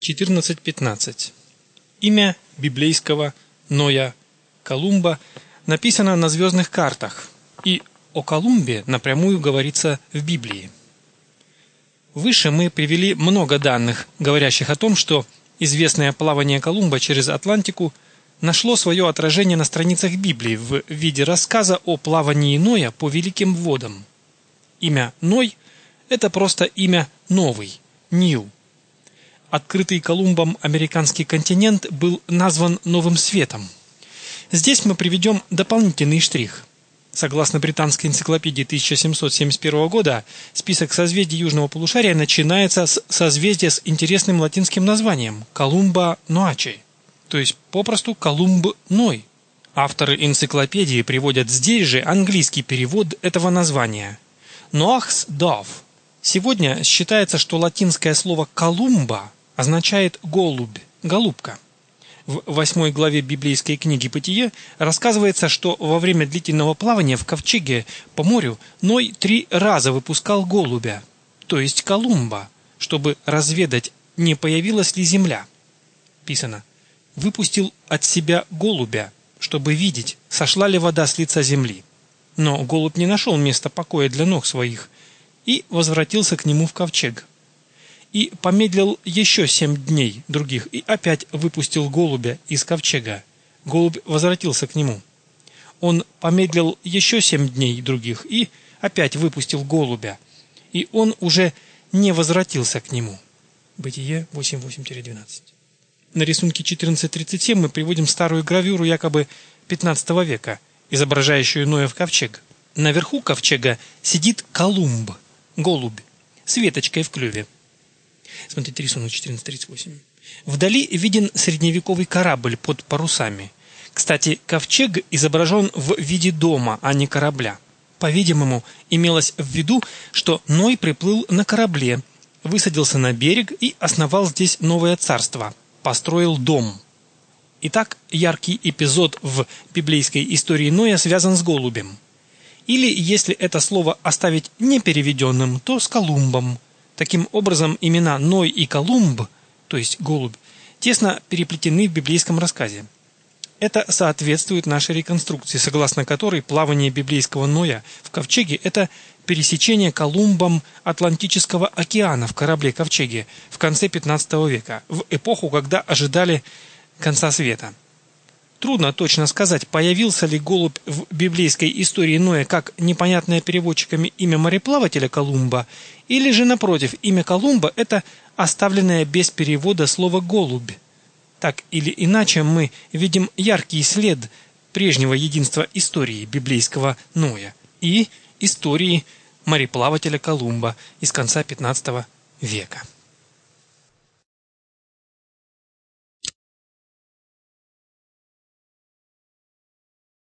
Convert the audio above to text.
14:15. Имя библейского Ноя Колумба написано на звездных картах, и о Колумбе напрямую говорится в Библии. Выше мы привели много данных, говорящих о том, что известное плавание Колумба через Атлантику нашло свое отражение на страницах Библии в виде рассказа о плавании Ноя по великим водам. Имя Ной – это просто имя «новый», «new». Открытый Колумбом американский континент был назван Новым Светом. Здесь мы приведем дополнительный штрих. Согласно британской энциклопедии 1771 года, список созвездий Южного полушария начинается с созвездия с интересным латинским названием – Колумба Ноачи, то есть попросту Колумб Ной. Авторы энциклопедии приводят здесь же английский перевод этого названия – Noach's Dove. Сегодня считается, что латинское слово «колумба» означает «голубь», «голубка». В 8 главе библейской книги «Бытие» рассказывается, что во время длительного плавания в ковчеге по морю Ной 3 раза выпускал голубя, то есть Колумба, чтобы разведать, не появилась ли земля. Писано: «Выпустил от себя голубя, чтобы видеть, сошла ли вода с лица земли. Но голубь не нашел места покоя для ног своих и возвратился к нему в ковчег. И помедлил еще 7 дней других, и опять выпустил голубя из ковчега. Голубь возвратился к нему. Он помедлил еще 7 дней других, и опять выпустил голубя, и он уже не возвратился к нему». Бытие 8:8-12. На рисунке 14:37 мы приводим старую гравюру якобы 15 века, изображающую Ноя в ковчег. Наверху ковчега сидит Колумб, голубь, с веточкой в клюве. Смотрите рисунок 14:38. Вдали виден средневековый корабль под парусами. Кстати, ковчег изображен в виде дома, а не корабля. По-видимому, имелось в виду, что Ной приплыл на корабле, высадился на берег и основал здесь новое царство, построил дом. Итак, яркий эпизод в библейской истории Ноя связан с голубем. Или, если это слово оставить непереведенным, то с Колумбом. Таким образом, имена Ной и Колумб, то есть голубь, тесно переплетены в библейском рассказе. Это соответствует нашей реконструкции, согласно которой плавание библейского Ноя в ковчеге – это пересечение Колумбом Атлантического океана в корабле-ковчеге в конце 15 века, в эпоху, когда ожидали конца света. Трудно точно сказать, появился ли голубь в библейской истории Ноя как непонятное переводчиками имя мореплавателя Колумба, или же, напротив, имя Колумба – это оставленное без перевода слово «голубь». Так или иначе, мы видим яркий след прежнего единства истории библейского Ноя и истории мореплавателя Колумба из конца 15 века.